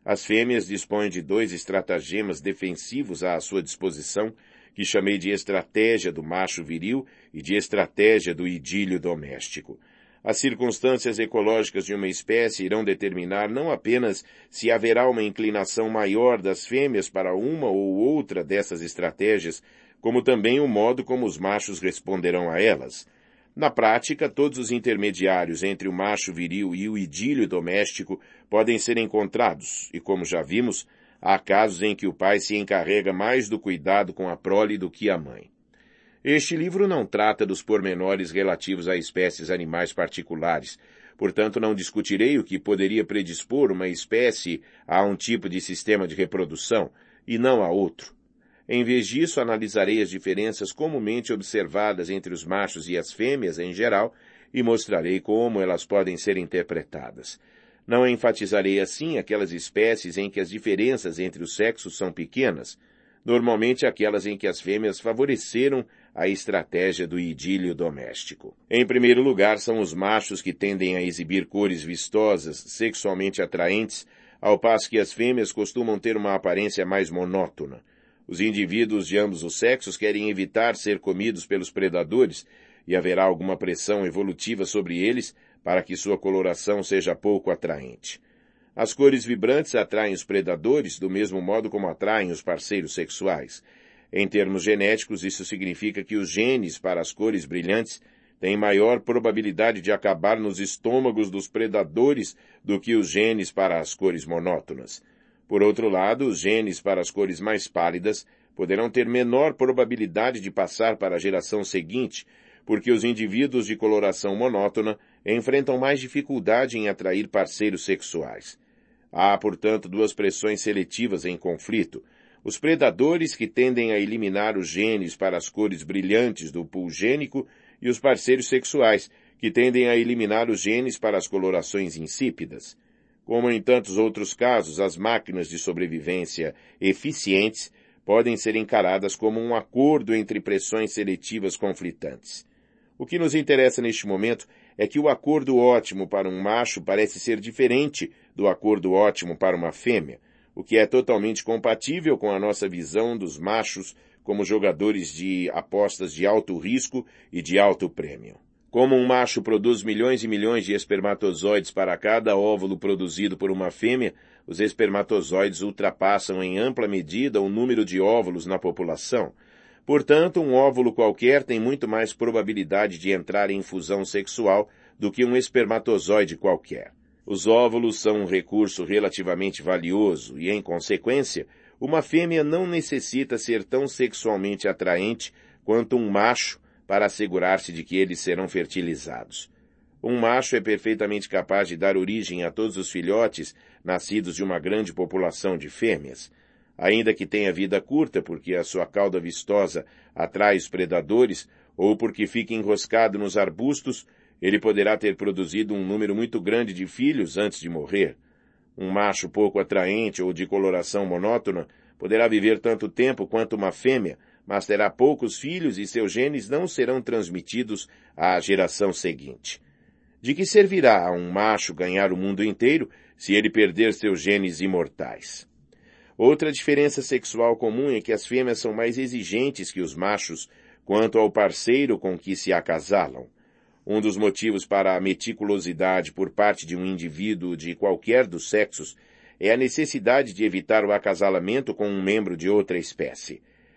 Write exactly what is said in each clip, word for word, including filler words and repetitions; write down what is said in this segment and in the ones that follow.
As fêmeas dispõem de dois estratagemas defensivos à sua disposição, que chamei de estratégia do macho viril e de estratégia do idílio doméstico. As circunstâncias ecológicas de uma espécie irão determinar não apenas se haverá uma inclinação maior das fêmeas para uma ou outra dessas estratégias, como também o modo como os machos responderão a elas. Na prática, todos os intermediários entre o macho viril e o idílio doméstico podem ser encontrados, e como já vimos, há casos em que o pai se encarrega mais do cuidado com a prole do que a mãe. Este livro não trata dos pormenores relativos a espécies animais particulares, portanto não discutirei o que poderia predispor uma espécie a um tipo de sistema de reprodução, e não a outro. Em vez disso, analisarei as diferenças comumente observadas entre os machos e as fêmeas em geral e mostrarei como elas podem ser interpretadas. Não enfatizarei assim aquelas espécies em que as diferenças entre os sexos são pequenas, normalmente aquelas em que as fêmeas favoreceram a estratégia do idílio doméstico. Em primeiro lugar, são os machos que tendem a exibir cores vistosas, sexualmente atraentes, ao passo que as fêmeas costumam ter uma aparência mais monótona. Os indivíduos de ambos os sexos querem evitar ser comidos pelos predadores e haverá alguma pressão evolutiva sobre eles para que sua coloração seja pouco atraente. As cores vibrantes atraem os predadores do mesmo modo como atraem os parceiros sexuais. Em termos genéticos, isso significa que os genes para as cores brilhantes têm maior probabilidade de acabar nos estômagos dos predadores do que os genes para as cores monótonas. Por outro lado, os genes para as cores mais pálidas poderão ter menor probabilidade de passar para a geração seguinte, porque os indivíduos de coloração monótona enfrentam mais dificuldade em atrair parceiros sexuais. Há, portanto, duas pressões seletivas em conflito. Os predadores que tendem a eliminar os genes para as cores brilhantes do pool gênico e os parceiros sexuais que tendem a eliminar os genes para as colorações insípidas. Como em tantos outros casos, as máquinas de sobrevivência eficientes podem ser encaradas como um acordo entre pressões seletivas conflitantes. O que nos interessa neste momento é que o acordo ótimo para um macho parece ser diferente do acordo ótimo para uma fêmea, o que é totalmente compatível com a nossa visão dos machos como jogadores de apostas de alto risco e de alto prêmio. Como um macho produz milhões e milhões de espermatozoides para cada óvulo produzido por uma fêmea, os espermatozoides ultrapassam em ampla medida o número de óvulos na população. Portanto, um óvulo qualquer tem muito mais probabilidade de entrar em fusão sexual do que um espermatozoide qualquer. Os óvulos são um recurso relativamente valioso e, em consequência, uma fêmea não necessita ser tão sexualmente atraente quanto um macho para assegurar-se de que eles serão fertilizados. Um macho é perfeitamente capaz de dar origem a todos os filhotes nascidos de uma grande população de fêmeas. Ainda que tenha vida curta porque a sua cauda vistosa atrai os predadores ou porque fique enroscado nos arbustos, ele poderá ter produzido um número muito grande de filhos antes de morrer. Um macho pouco atraente ou de coloração monótona poderá viver tanto tempo quanto uma fêmea, mas terá poucos filhos e seus genes não serão transmitidos à geração seguinte. De que servirá a um macho ganhar o mundo inteiro se ele perder seus genes imortais? Outra diferença sexual comum é que as fêmeas são mais exigentes que os machos quanto ao parceiro com que se acasalam. Um dos motivos para a meticulosidade por parte de um indivíduo de qualquer dos sexos é a necessidade de evitar o acasalamento com um membro de outra espécie.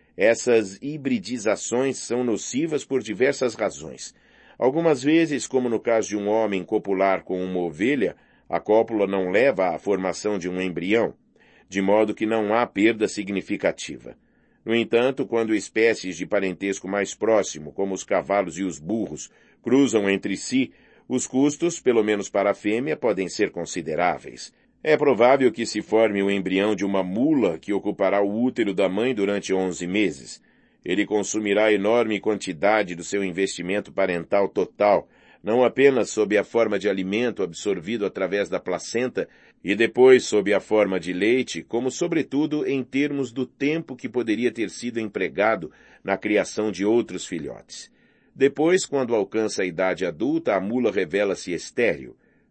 Essas hibridizações são nocivas por diversas razões. Algumas vezes, como no caso de um homem copular com uma ovelha, a cópula não leva à formação de um embrião, de modo que não há perda significativa. No entanto, quando espécies de parentesco mais próximo, como os cavalos e os burros, cruzam entre si, os custos, pelo menos para a fêmea, podem ser consideráveis. É provável que se forme o embrião de uma mula que ocupará o útero da mãe durante onze meses. Ele consumirá enorme quantidade do seu investimento parental total, não apenas sob a forma de alimento absorvido através da placenta e depois sob a forma de leite, como sobretudo em termos do tempo que poderia ter sido empregado na criação de outros filhotes. Depois, quando alcança a idade adulta, a mula revela-se estéril.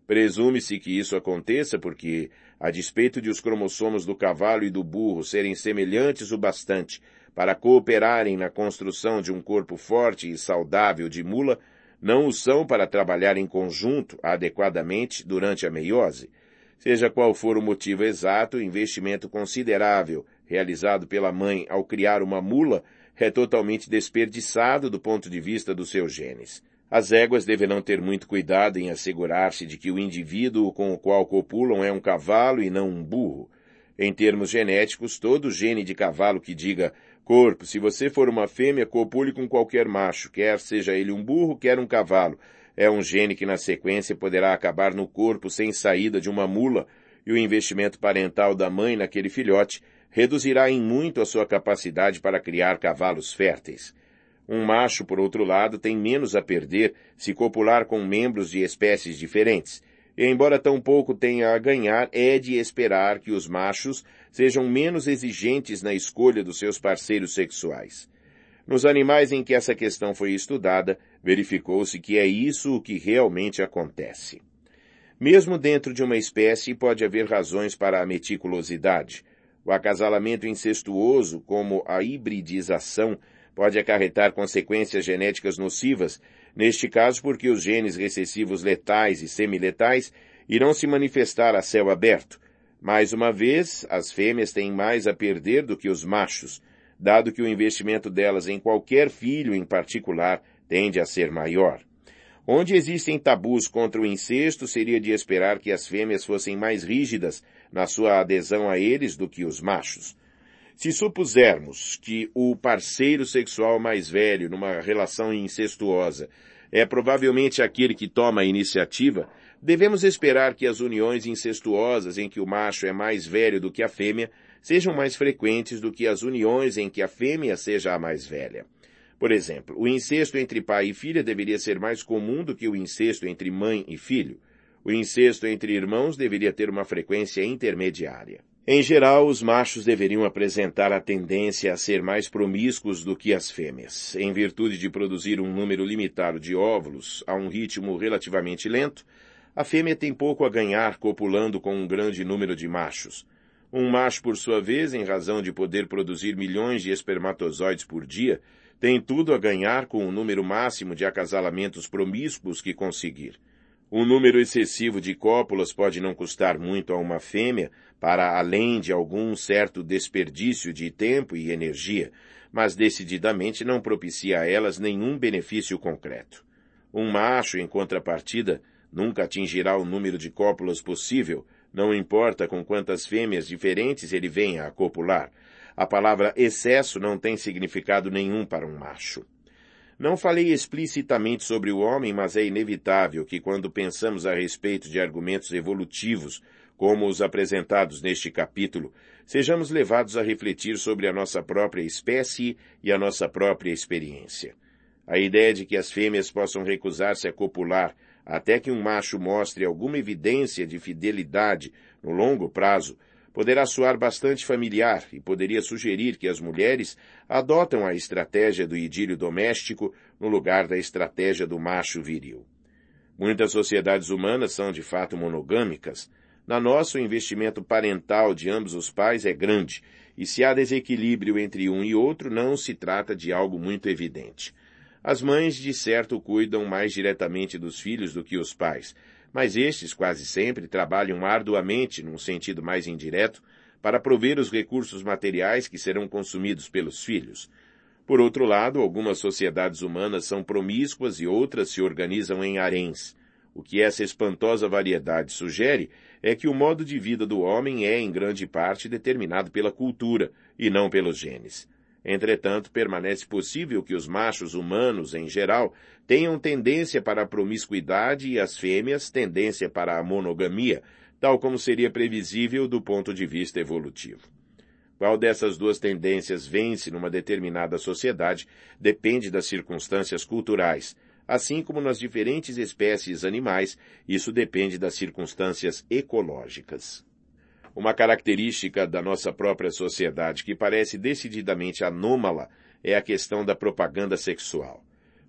Presume-se que isso aconteça porque, a despeito de os cromossomos do cavalo e do burro serem semelhantes o bastante para cooperarem na construção de um corpo forte e saudável de mula, não o são para trabalhar em conjunto adequadamente durante a meiose. Seja qual for o motivo exato, o investimento considerável realizado pela mãe ao criar uma mula é totalmente desperdiçado do ponto de vista dos seus genes. As éguas deverão ter muito cuidado em assegurar-se de que o indivíduo com o qual copulam é um cavalo e não um burro. Em termos genéticos, todo gene de cavalo que diga corpo, se você for uma fêmea, copule com qualquer macho, quer seja ele um burro, quer um cavalo, é um gene que na sequência poderá acabar no corpo sem saída de uma mula, e o investimento parental da mãe naquele filhote reduzirá em muito a sua capacidade para criar cavalos férteis. Um macho, por outro lado, tem menos a perder se copular com membros de espécies diferentes, e embora tão pouco tenha a ganhar, é de esperar que os machos sejam menos exigentes na escolha dos seus parceiros sexuais. Nos animais em que essa questão foi estudada, verificou-se que é isso o que realmente acontece. Mesmo dentro de uma espécie, pode haver razões para a meticulosidade. O acasalamento incestuoso, como a hibridização, pode acarretar consequências genéticas nocivas, neste caso porque os genes recessivos letais e semiletais irão se manifestar a céu aberto. Mais uma vez, as fêmeas têm mais a perder do que os machos, dado que o investimento delas em qualquer filho em particular tende a ser maior. Onde existem tabus contra o incesto, seria de esperar que as fêmeas fossem mais rígidas na sua adesão a eles do que os machos. Se supusermos que o parceiro sexual mais velho numa relação incestuosa é provavelmente aquele que toma a iniciativa, devemos esperar que as uniões incestuosas em que o macho é mais velho do que a fêmea sejam mais frequentes do que as uniões em que a fêmea seja a mais velha. Por exemplo, o incesto entre pai e filha deveria ser mais comum do que o incesto entre mãe e filho. O incesto entre irmãos deveria ter uma frequência intermediária. Em geral, os machos deveriam apresentar a tendência a ser mais promíscuos do que as fêmeas. Em virtude de produzir um número limitado de óvulos a um ritmo relativamente lento, a fêmea tem pouco a ganhar copulando com um grande número de machos. Um macho, por sua vez, em razão de poder produzir milhões de espermatozoides por dia, tem tudo a ganhar com o número máximo de acasalamentos promíscuos que conseguir. Um número excessivo de cópulas pode não custar muito a uma fêmea, para além de algum certo desperdício de tempo e energia, mas decididamente não propicia a elas nenhum benefício concreto. Um macho, em contrapartida, nunca atingirá o número de cópulas possível, não importa com quantas fêmeas diferentes ele venha a copular. A palavra excesso não tem significado nenhum para um macho. Não falei explicitamente sobre o homem, mas é inevitável que quando pensamos a respeito de argumentos evolutivos, como os apresentados neste capítulo, sejamos levados a refletir sobre a nossa própria espécie e a nossa própria experiência. A ideia de que as fêmeas possam recusar-se a copular até que um macho mostre alguma evidência de fidelidade no longo prazo poderá soar bastante familiar e poderia sugerir que as mulheres adotam a estratégia do idílio doméstico no lugar da estratégia do macho viril. Muitas sociedades humanas são de fato monogâmicas. Na nossa, o investimento parental de ambos os pais é grande, e se há desequilíbrio entre um e outro, não se trata de algo muito evidente. As mães, de certo, cuidam mais diretamente dos filhos do que os pais, mas estes quase sempre trabalham arduamente, num sentido mais indireto, para prover os recursos materiais que serão consumidos pelos filhos. Por outro lado, algumas sociedades humanas são promíscuas e outras se organizam em haréns. O que essa espantosa variedade sugere é que o modo de vida do homem é, em grande parte, determinado pela cultura, e não pelos genes. Entretanto, permanece possível que os machos humanos, em geral, tenham tendência para a promiscuidade e as fêmeas tendência para a monogamia, tal como seria previsível do ponto de vista evolutivo. Qual dessas duas tendências vence numa determinada sociedade depende das circunstâncias culturais, assim como nas diferentes espécies animais, isso depende das circunstâncias ecológicas. Uma característica da nossa própria sociedade que parece decididamente anômala é a questão da propaganda sexual.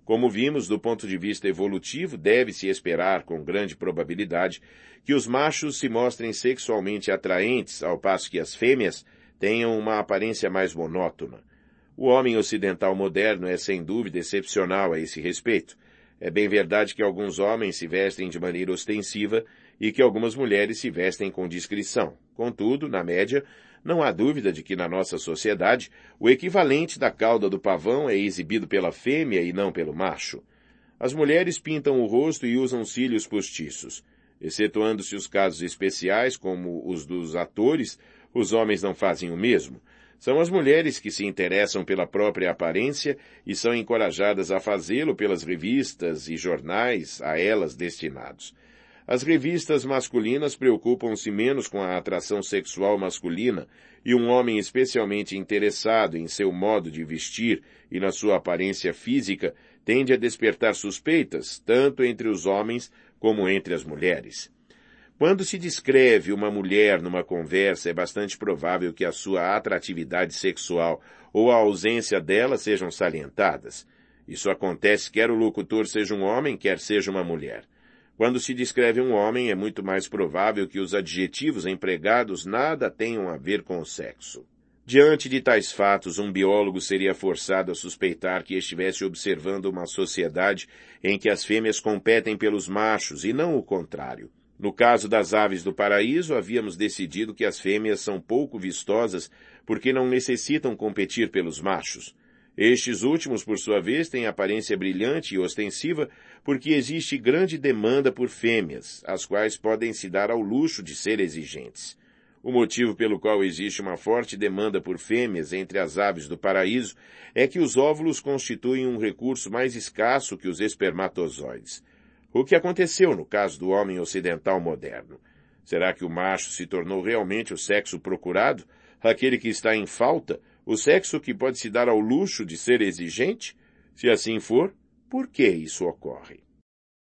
Como vimos, do ponto de vista evolutivo, deve-se esperar, com grande probabilidade, que os machos se mostrem sexualmente atraentes, ao passo que as fêmeas tenham uma aparência mais monótona. O homem ocidental moderno é sem dúvida excepcional a esse respeito. É bem verdade que alguns homens se vestem de maneira ostensiva e que algumas mulheres se vestem com discrição. Contudo, na média, não há dúvida de que na nossa sociedade o equivalente da cauda do pavão é exibido pela fêmea e não pelo macho. As mulheres pintam o rosto e usam cílios postiços. Excetuando-se os casos especiais, como os dos atores, os homens não fazem o mesmo. São as mulheres que se interessam pela própria aparência e são encorajadas a fazê-lo pelas revistas e jornais a elas destinados. As revistas masculinas preocupam-se menos com a atração sexual masculina e um homem especialmente interessado em seu modo de vestir e na sua aparência física tende a despertar suspeitas, tanto entre os homens como entre as mulheres. Quando se descreve uma mulher numa conversa, é bastante provável que a sua atratividade sexual ou a ausência dela sejam salientadas. Isso acontece quer o locutor seja um homem, quer seja uma mulher. Quando se descreve um homem, é muito mais provável que os adjetivos empregados nada tenham a ver com o sexo. Diante de tais fatos, um biólogo seria forçado a suspeitar que estivesse observando uma sociedade em que as fêmeas competem pelos machos e não o contrário. No caso das aves do paraíso, havíamos decidido que as fêmeas são pouco vistosas porque não necessitam competir pelos machos. Estes últimos, por sua vez, têm aparência brilhante e ostensiva porque existe grande demanda por fêmeas, as quais podem se dar ao luxo de ser exigentes. O motivo pelo qual existe uma forte demanda por fêmeas entre as aves do paraíso é que os óvulos constituem um recurso mais escasso que os espermatozoides. O que aconteceu no caso do homem ocidental moderno? Será que o macho se tornou realmente o sexo procurado, aquele que está em falta, o sexo que pode se dar ao luxo de ser exigente? Se assim for, por que isso ocorre?